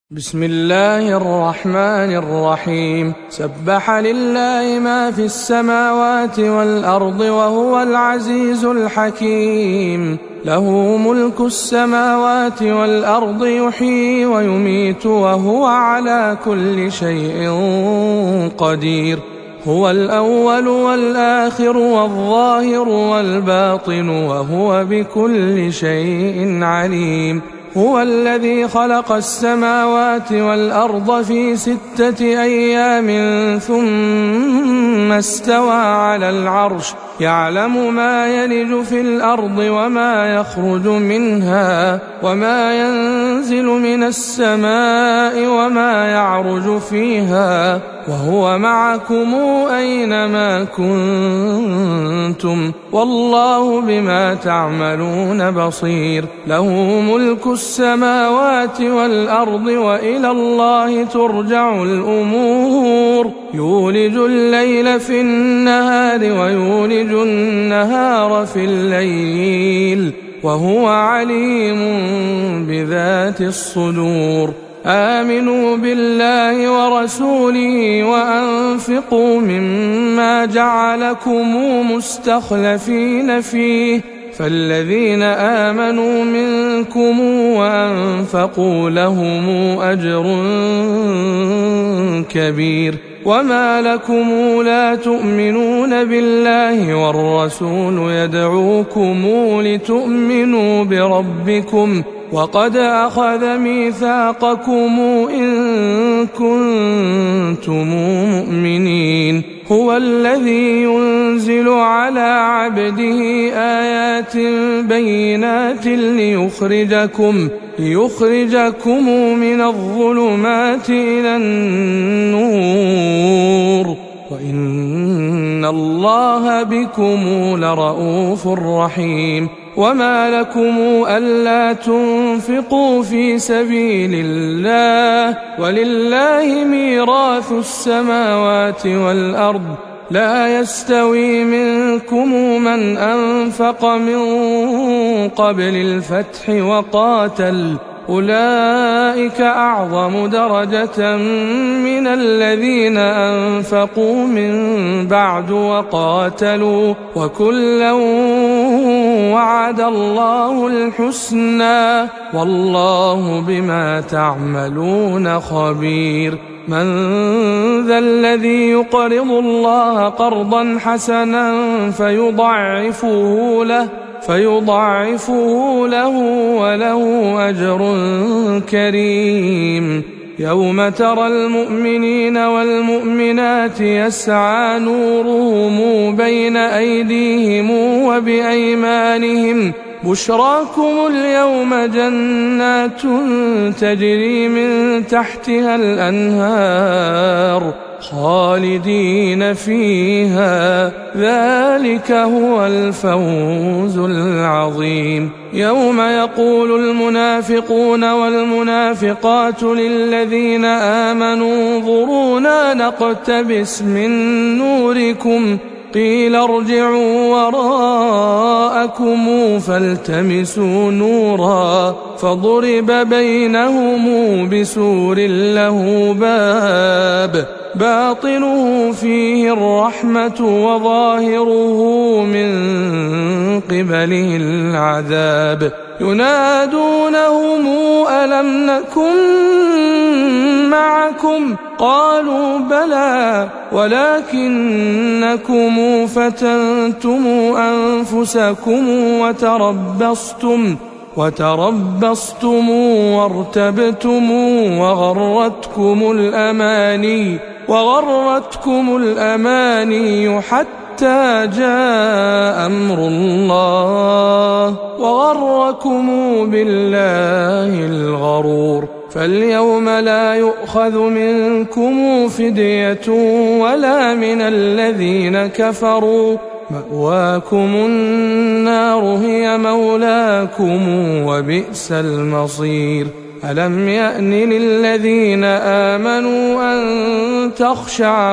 بسم الله الرحمن الرحيم. سبح لله ما في السماوات والأرض وهو العزيز الحكيم. له ملك السماوات والأرض يحيي ويميت وهو على كل شيء قدير. هو الأول والآخر والظاهر والباطن وهو بكل شيء عليم. هو الذي خلق السماوات والأرض في 6 أيام ثم استوى على العرش يعلم ما يلج في الأرض وما يخرج منها وما ينزل من السماء وما يعرج فيها وهو معكم أينما كنتم والله بما تعملون بصير. له ملك السماوات والأرض وإلى الله ترجع الأمور. يولج الليل في النهار ويولج النهار في الليل وهو عليم بذات الصدور. آمنوا بالله ورسوله وأنفقوا مما جعلكم مستخلفين فيه فالذين آمنوا منكم وأنفقوا لهم أجر كبير. وما لكم لا تؤمنون بالله والرسول يدعوكم لتؤمنوا بربكم وقد أخذ ميثاقكم إن كنتم مؤمنين. هو الذي ينزل على عبده آيات بينات ليخرجكم من الظلمات إلى النور وإن الله بكم لرءوف رحيم. وما لكم ألا تنفقوا في سبيل الله ولله ميراث السماوات والأرض لا يستوي منكم من أنفق من قبل الفتح وقاتل أولئك أعظم درجة من الذين أنفقوا من بعد وقاتلوا وكلا وعد الله الحسنى والله بما تعملون خبير. من ذا الذي يقرض الله قرضا حسنا فيضاعفه له وله أجر كريم. يوم ترى المؤمنين والمؤمنات يسعى نورهم بين أيديهم وبأيمانهم بشراكم اليوم جنات تجري من تحتها الأنهار خالدين فيها ذلك هو الفوز العظيم. يوم يقول المنافقون والمنافقات للذين آمنوا انظرونا نقتبس من نوركم قيل ارجعوا وراءكم فالتمسوا نورا فضرب بينهم بسور له باب باطنه فيه الرحمة وظاهره من قبله العذاب. ينادونهم ألم نكن معكم قالوا بلى ولكنكم فتنتم أنفسكم وتربصتم وارتبتم وغرتكم الأماني حتى جاء أمر الله وغركم بالله الغرور. فاليوم لا يؤخذ منكم فدية ولا من الذين كفروا مأواكم النار هي مولاكم وبئس المصير. ألم يأن للذين آمنوا أن تخشع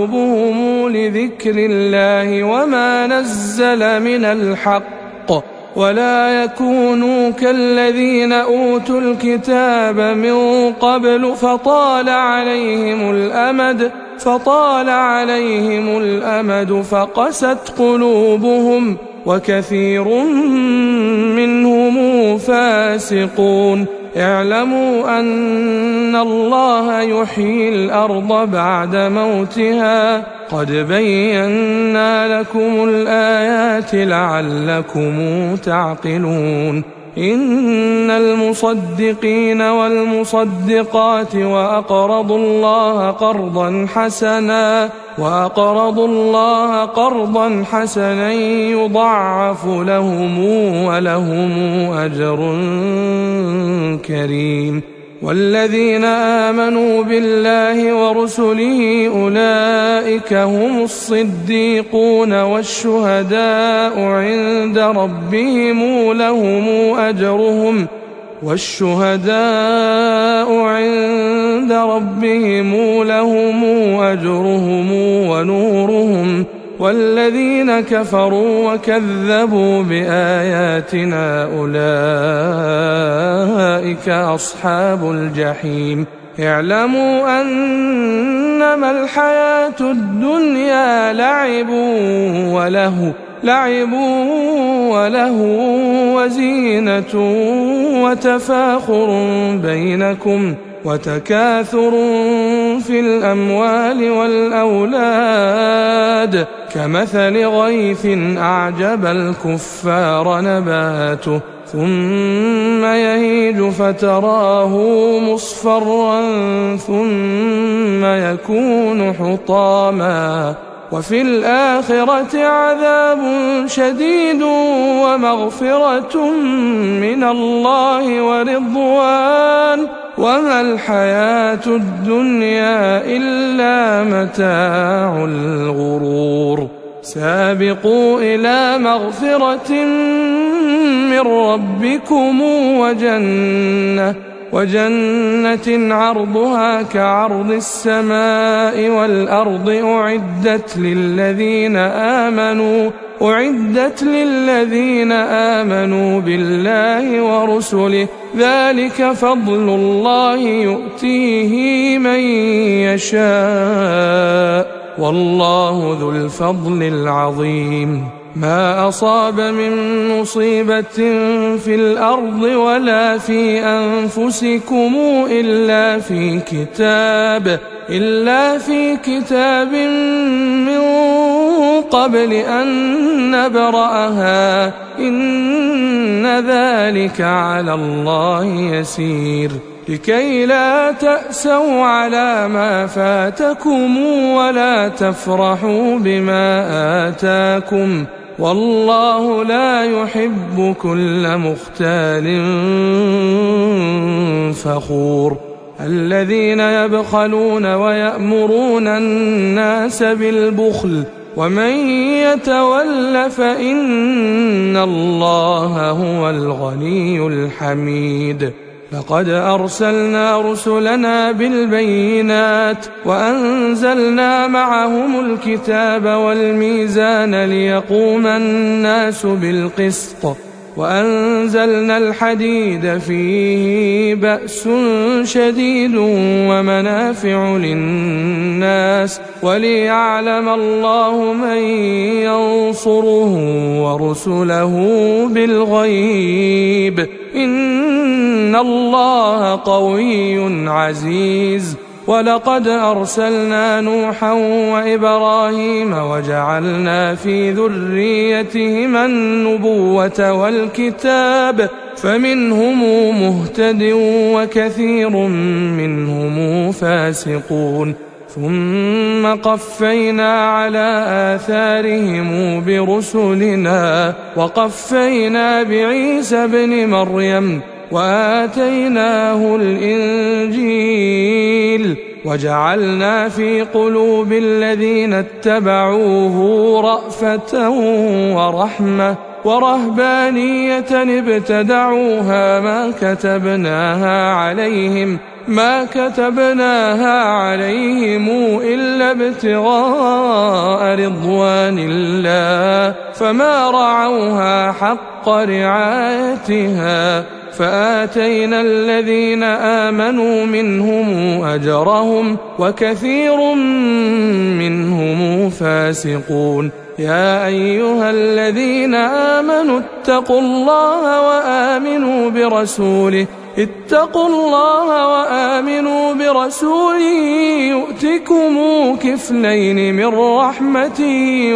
قلوبهم لذكر الله وما نزل من الحق ولا يكونوا كالذين أوتوا الكتاب من قبل فطال عليهم الأمد فقست قلوبهم وكثير منهم فاسقون. اعلموا أن الله يحيي الأرض بعد موتها قد بينا لكم الآيات لعلكم تعقلون. إن المصدقين والمصدقات وأقرضوا الله قرضا حسنا يضاعف لهم ولهم أجر كريم. والذين آمنوا بالله ورسله أولئك هم الصديقون والشهداء عند ربهم لهم أجرهم ونورهم. والذين كفروا وكذبوا بآياتنا أولئك أصحاب الجحيم. اعلموا أنما الحياة الدنيا لعب وله وزينة وتفاخر بينكم وتكاثر في الأموال والأولاد كمثل غيث أعجب الكفار نباته ثم يهيج فتراه مصفرا ثم يكون حطاما وفي الآخرة عذاب شديد ومغفرة من الله ورضوان وما الحياة الدنيا إلا متاع الغرور. سابقوا إلى مغفرة من ربكم وجنة عرضها كعرض السماء والأرض أعدت للذين آمنوا بالله ورسله ذلك فضل الله يؤتيه من يشاء والله ذو الفضل العظيم. ما أصاب من مصيبة في الأرض ولا في أنفسكم إلا في كتاب من قبل أن نبرأها إن ذلك على الله يسير. لكي لا تأسوا على ما فاتكم ولا تفرحوا بما آتاكم والله لا يحب كل مختال فخور. الذين يبخلون ويأمرون الناس بالبخل ومن يتول فإن الله هو الغني الحميد. لقد أرسلنا رسلنا بالبينات وأنزلنا معهم الكتاب والميزان ليقوم الناس بالقسط وأنزلنا الحديد فيه بأس شديد ومنافع للناس وليعلم الله من ينصره ورسله بالغيب إن الله قوي عزيز. ولقد أرسلنا نوحا وإبراهيم وجعلنا في ذريتهما النبوة والكتاب فمنهم مهتد وكثير منهم فاسقون. ثم قفينا على آثارهم برسلنا وقفينا بعيسى ابن مريم وآتيناه الإنجيل وجعلنا في قلوب الذين اتبعوه رأفة ورحمة ورهبانية ابتدعوها ما كتبناها عليهم ما كتبناها عليهم إلا ابتغاء رضوان الله فما رعوها حق رعايتها فآتينا الذين آمنوا منهم أجرهم وكثير منهم فاسقون. يا أيها الذين آمنوا اتقوا الله وآمنوا برسوله يؤتكم كفلين من رحمته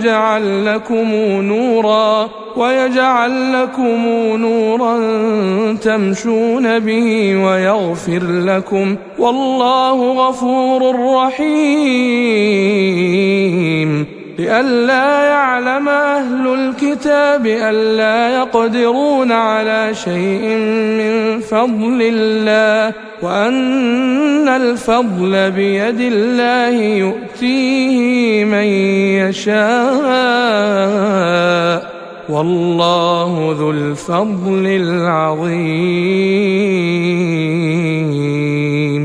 ويجعل لكم نورا تمشون به ويغفر لكم والله غفور رحيم. لئلا يعلم أهل الكتاب ألا يقدرون على شيء من فضل الله وأن الفضل بيد الله يؤتيه من يشاء والله ذو الفضل العظيم.